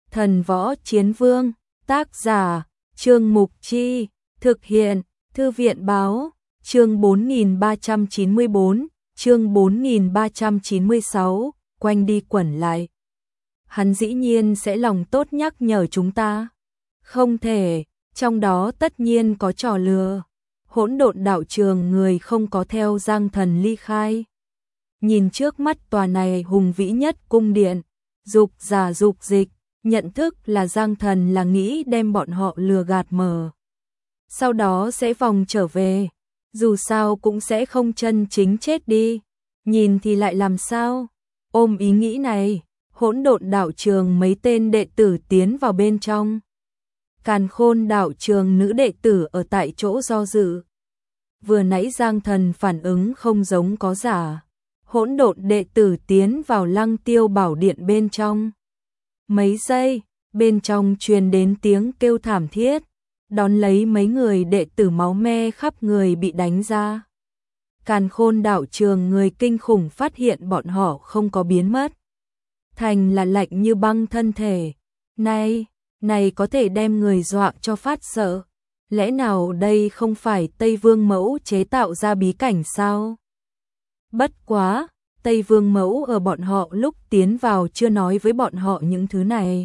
Thần Võ Chiến Vương, tác giả, Trương Mục Chi, thực hiện, Thư viện Báo, chương 4394, chương 4396, quanh đi quẩn lại. Hắn dĩ nhiên sẽ lòng tốt nhắc nhở chúng ta. Không thể, trong đó tất nhiên có trò lừa. Hỗn độn đạo trường người không có theo Giang Thần ly khai. Nhìn trước mắt tòa này hùng vĩ nhất cung điện, dục giả dục dịch, nhận thức là Giang Thần là nghĩ đem bọn họ lừa gạt mờ. Sau đó sẽ vòng trở về, dù sao cũng sẽ không chân chính chết đi. Nhìn thì lại làm sao? Ôm ý nghĩ này, hỗn độn đạo trường mấy tên đệ tử tiến vào bên trong. Càn Khôn đạo trường nữ đệ tử ở tại chỗ do dự. Vừa nãy Giang Thần phản ứng không giống có giả. Hỗn độn đệ tử tiến vào Lăng Tiêu Bảo Điện bên trong. Mấy giây, bên trong truyền đến tiếng kêu thảm thiết, đón lấy mấy người đệ tử máu me khắp người bị đánh ra. Càn Khôn đạo trường người kinh khủng phát hiện bọn họ không có biến mất. Thành là lạnh như băng thân thể. Này có thể đem người dọa cho phát sợ. Lẽ nào đây không phải Tây Vương Mẫu chế tạo ra bí cảnh sao? Bất quá, Tây Vương Mẫu ở bọn họ lúc tiến vào chưa nói với bọn họ những thứ này.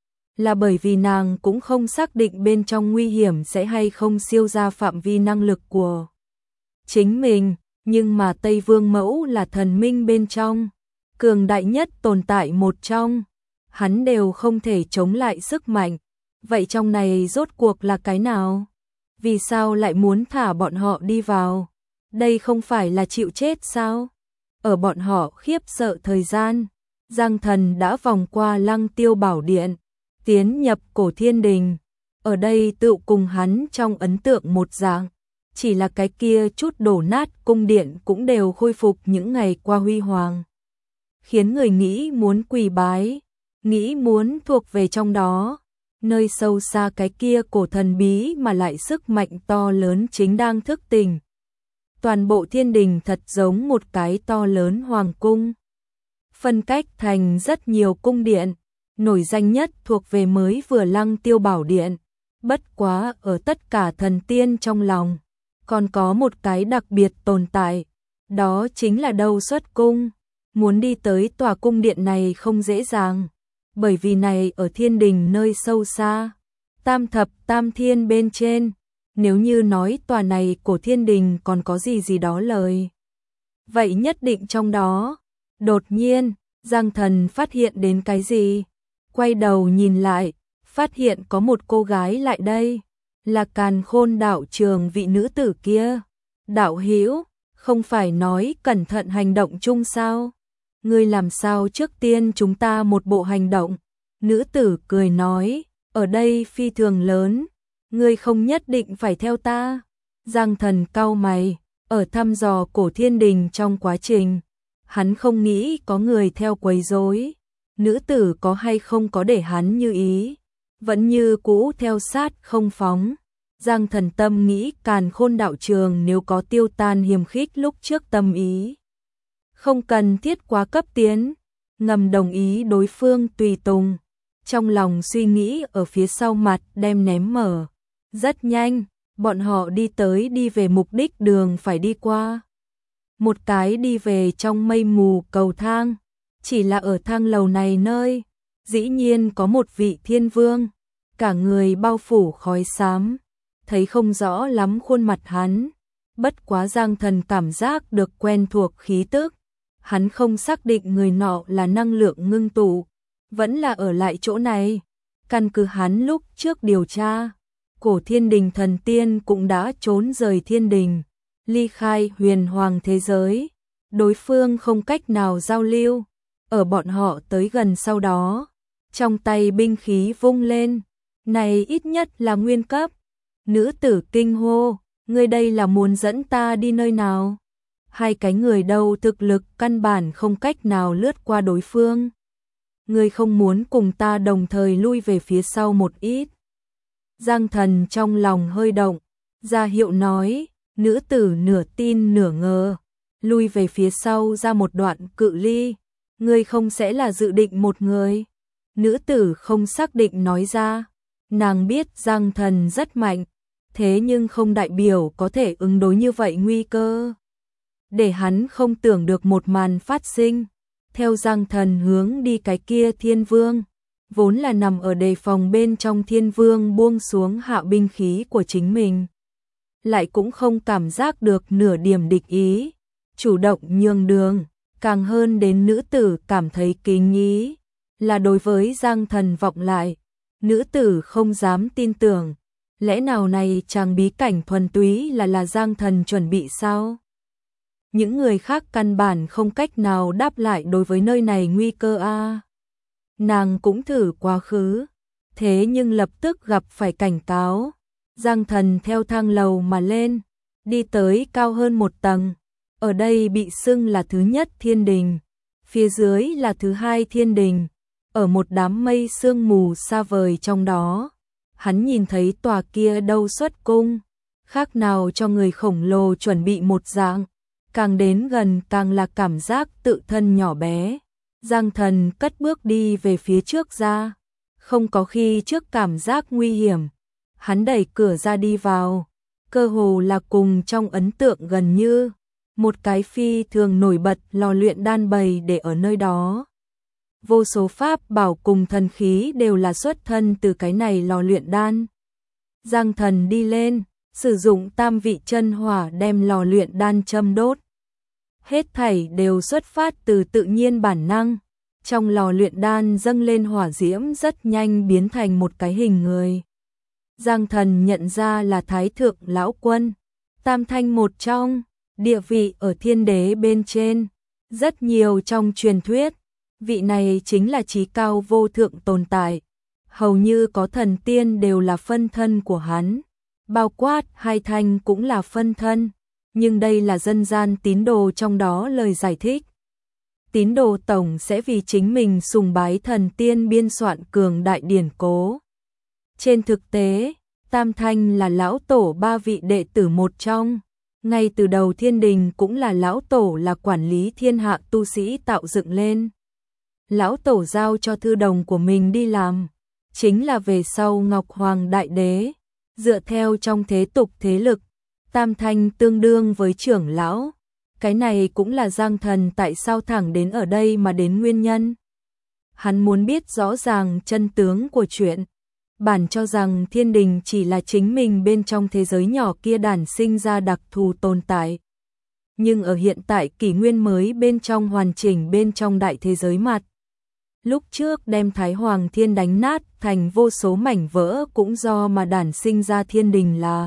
Là bởi vì nàng cũng không xác định bên trong nguy hiểm sẽ hay không siêu ra phạm vi năng lực của chính mình, nhưng mà Tây Vương Mẫu là thần minh bên trong, cường đại nhất tồn tại một trong, hắn đều không thể chống lại sức mạnh. Vậy trong này rốt cuộc là cái nào? Vì sao lại muốn thả bọn họ đi vào? Đây không phải là chịu chết sao? Ở bọn họ khiếp sợ thời gian, Giang Thần đã vòng qua Lăng Tiêu Bảo Điện, tiến nhập Cổ Thiên Đình. Ở đây tự cùng hắn trong ấn tượng một dạng, chỉ là cái kia chút đổ nát cung điện cũng đều khôi phục những ngày qua huy hoàng. Khiến người nghĩ muốn quỳ bái, nghĩ muốn thuộc về trong đó. Nơi sâu xa cái kia cổ thần bí mà lại sức mạnh to lớn chính đang thức tỉnh. Toàn bộ thiên đình thật giống một cái to lớn hoàng cung. Phân cách thành rất nhiều cung điện, nổi danh nhất thuộc về mới vừa Lăng Tiêu Bảo Điện. Bất quá ở tất cả thần tiên trong lòng, còn có một cái đặc biệt tồn tại, đó chính là Đâu Xuất Cung. Muốn đi tới tòa cung điện này không dễ dàng, bởi vì này ở thiên đình nơi sâu xa, tam thập tam thiên bên trên. Nếu như nói tòa này của thiên đình còn có gì đó lời, vậy nhất định trong đó. Đột nhiên, Giang Thần phát hiện đến cái gì? Quay đầu nhìn lại, phát hiện có một cô gái lại đây, là Càn Khôn đạo trường vị nữ tử kia. Đạo hữu, không phải nói cẩn thận hành động chung sao? Ngươi làm sao trước tiên chúng ta một bộ hành động? Nữ tử cười nói, ở đây phi thường lớn, ngươi không nhất định phải theo ta. Giang Thần cau mày, ở thăm dò Cổ Thiên Đình trong quá trình, hắn không nghĩ có người theo quấy rối. Nữ tử có hay không có để hắn như ý, vẫn như cũ theo sát không phóng. Giang Thần tâm nghĩ Càn Khôn đạo trường nếu có tiêu tan hiềm khích lúc trước tâm ý, không cần thiết quá cấp tiến, ngầm đồng ý đối phương tùy tùng. Trong lòng suy nghĩ ở phía sau mặt đem ném mở. Rất nhanh, bọn họ đi về mục đích đường phải đi qua. Một cái đi về trong mây mù cầu thang, chỉ là ở thang lầu này nơi, dĩ nhiên có một vị thiên vương, cả người bao phủ khói xám, thấy không rõ lắm khuôn mặt hắn. Bất quá Giang Thần cảm giác được quen thuộc khí tức, hắn không xác định người nọ là năng lượng ngưng tụ, vẫn là ở lại chỗ này. Căn cứ hắn lúc trước điều tra, Cổ Thiên Đình thần tiên cũng đã trốn rời thiên đình, ly khai huyền hoàng thế giới, đối phương không cách nào giao lưu. Ở bọn họ tới gần sau đó, trong tay binh khí vung lên, này ít nhất là nguyên cấp. Nữ tử kinh hô, ngươi đây là muốn dẫn ta đi nơi nào? Hai cái người đâu thực lực căn bản không cách nào lướt qua đối phương. Ngươi không muốn cùng ta đồng thời lui về phía sau một ít? Giang Thần trong lòng hơi động, ra hiệu nói. Nữ tử nửa tin nửa ngờ, lui về phía sau ra một đoạn cự ly. Ngươi không sẽ là dự định một người Nữ tử không xác định nói ra, nàng biết Giang Thần rất mạnh, thế nhưng không đại biểu có thể ứng đối như vậy nguy cơ. Để hắn không tưởng được một màn phát sinh, theo Giang Thần hướng đi cái kia Thiên Vương, vốn là nằm ở đề phòng bên trong Thiên Vương buông xuống hạ binh khí của chính mình. Lại cũng không cảm giác được nửa điểm địch ý, chủ động nhường đường, càng hơn đến nữ tử cảm thấy kính ý, là đối với Giang Thần vọng lại, nữ tử không dám tin tưởng, lẽ nào này chàng bí cảnh thuần túy là Giang Thần chuẩn bị sao? Những người khác căn bản không cách nào đáp lại đối với nơi này nguy cơ a. Nàng cũng thử quá khứ, thế nhưng lập tức gặp phải cảnh cáo. Giang Thần theo thang lầu mà lên, đi tới cao hơn một tầng, ở đây bị xưng là thứ nhất thiên đình, phía dưới là thứ hai thiên đình, ở một đám mây sương mù xa vời trong đó. Hắn nhìn thấy tòa kia đâu xuất cung, khác nào cho người khổng lồ chuẩn bị một dạng, càng đến gần càng là cảm giác tự thân nhỏ bé. Giang Thần cất bước đi về phía trước ra, không có khi trước cảm giác nguy hiểm. Hắn đẩy cửa ra đi vào, cơ hồ là cùng trong ấn tượng gần như một cái phi thường nổi bật lò luyện đan bày để ở nơi đó. Vô số pháp bảo cùng thần khí đều là xuất thân từ cái này lò luyện đan. Giang Thần đi lên, sử dụng tam vị chân hỏa đem lò luyện đan châm đốt. Hết thảy đều xuất phát từ tự nhiên bản năng. Trong lò luyện đan dâng lên hỏa diễm rất nhanh biến thành một cái hình người. Giang Thần nhận ra là Thái Thượng Lão Quân, tam thanh một trong, địa vị ở thiên đế bên trên. Rất nhiều trong truyền thuyết, vị này chính là chí cao vô thượng tồn tại. Hầu như có thần tiên đều là phân thân của hắn, bao quát hai thanh cũng là phân thân. Nhưng đây là dân gian tín đồ trong đó lời giải thích. Tín đồ tổng sẽ vì chính mình sùng bái thần tiên biên soạn cường đại điển cố. Trên thực tế, Tam Thanh là lão tổ ba vị đệ tử một trong, ngay từ đầu thiên đình cũng là lão tổ là quản lý thiên hạ tu sĩ tạo dựng lên. Lão tổ giao cho thư đồng của mình đi làm, chính là về sau Ngọc Hoàng Đại Đế, dựa theo trong thế tục thế lực, Tam Thanh tương đương với trưởng lão. Cái này cũng là Giang Thần tại sao thẳng đến ở đây mà đến nguyên nhân. Hắn muốn biết rõ ràng chân tướng của chuyện. Bản cho rằng thiên đình chỉ là chính mình bên trong thế giới nhỏ kia đản sinh ra đặc thù tồn tại. Nhưng ở hiện tại kỷ nguyên mới bên trong hoàn chỉnh bên trong đại thế giới mặt. Lúc trước đem Thái Hoàng Thiên đánh nát thành vô số mảnh vỡ cũng do mà đản sinh ra thiên đình là.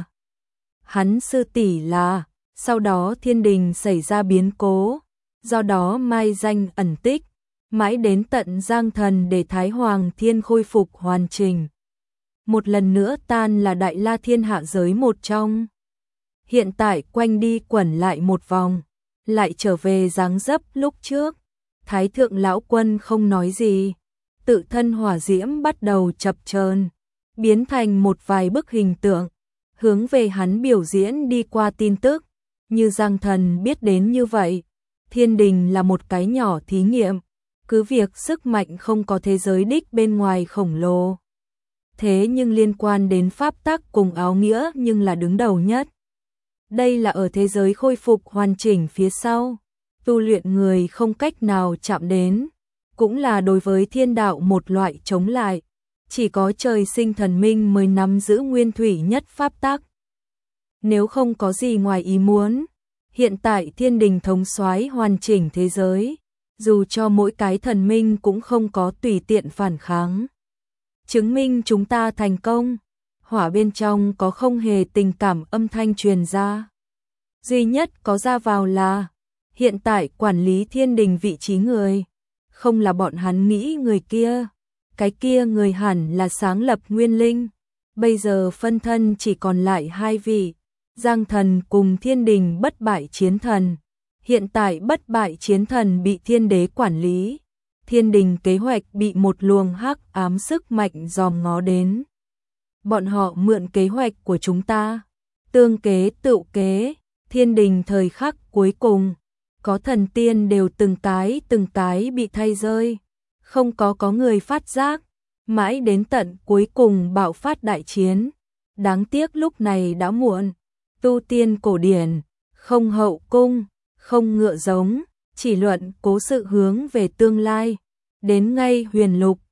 Hắn sư tỷ là, sau đó thiên đình xảy ra biến cố, do đó mai danh ẩn tích, mãi đến tận Giang Thần để Thái Hoàng Thiên khôi phục hoàn chỉnh. Một lần nữa tan là Đại La Thiên hạ giới một trong. Hiện tại quanh đi quẩn lại một vòng, lại trở về dáng dấp lúc trước. Thái Thượng Lão Quân không nói gì, tự thân hỏa diễm bắt đầu chập chờn, biến thành một vài bức hình tượng, hướng về hắn biểu diễn đi qua tin tức. Như Giang Thần biết đến như vậy, thiên đình là một cái nhỏ thí nghiệm, cứ việc sức mạnh không có thế giới đích bên ngoài khổng lồ. Thế nhưng liên quan đến pháp tắc cùng áo nghĩa nhưng là đứng đầu nhất. Đây là ở thế giới khôi phục hoàn chỉnh phía sau, tu luyện người không cách nào chạm đến, cũng là đối với thiên đạo một loại chống lại, chỉ có trời sinh thần minh mới nắm giữ nguyên thủy nhất pháp tắc. Nếu không có gì ngoài ý muốn, hiện tại thiên đình thống soái hoàn chỉnh thế giới, dù cho mỗi cái thần minh cũng không có tùy tiện phản kháng. Chứng minh chúng ta thành công, hỏa bên trong có không hề tình cảm âm thanh truyền ra. Duy nhất có ra vào là, hiện tại quản lý thiên đình vị trí người, không là bọn hắn nghĩ người kia, cái kia người hẳn là sáng lập nguyên linh. Bây giờ phân thân chỉ còn lại hai vị, Giang Thần cùng thiên đình bất bại chiến thần. Hiện tại bất bại chiến thần bị thiên đế quản lý, thiên đình kế hoạch bị một luồng hắc ám sức mạnh dòm ngó đến. Bọn họ mượn kế hoạch của chúng ta, tương kế tựu kế, thiên đình thời khắc cuối cùng, có thần tiên đều từng cái bị thay rơi, không có người phát giác, mãi đến tận cuối cùng bạo phát đại chiến. Đáng tiếc lúc này đã muộn, tu tiên cổ điển, không hậu cung, không ngựa giống, chỉ luận cố sự hướng về tương lai. Đến ngay huyền lục,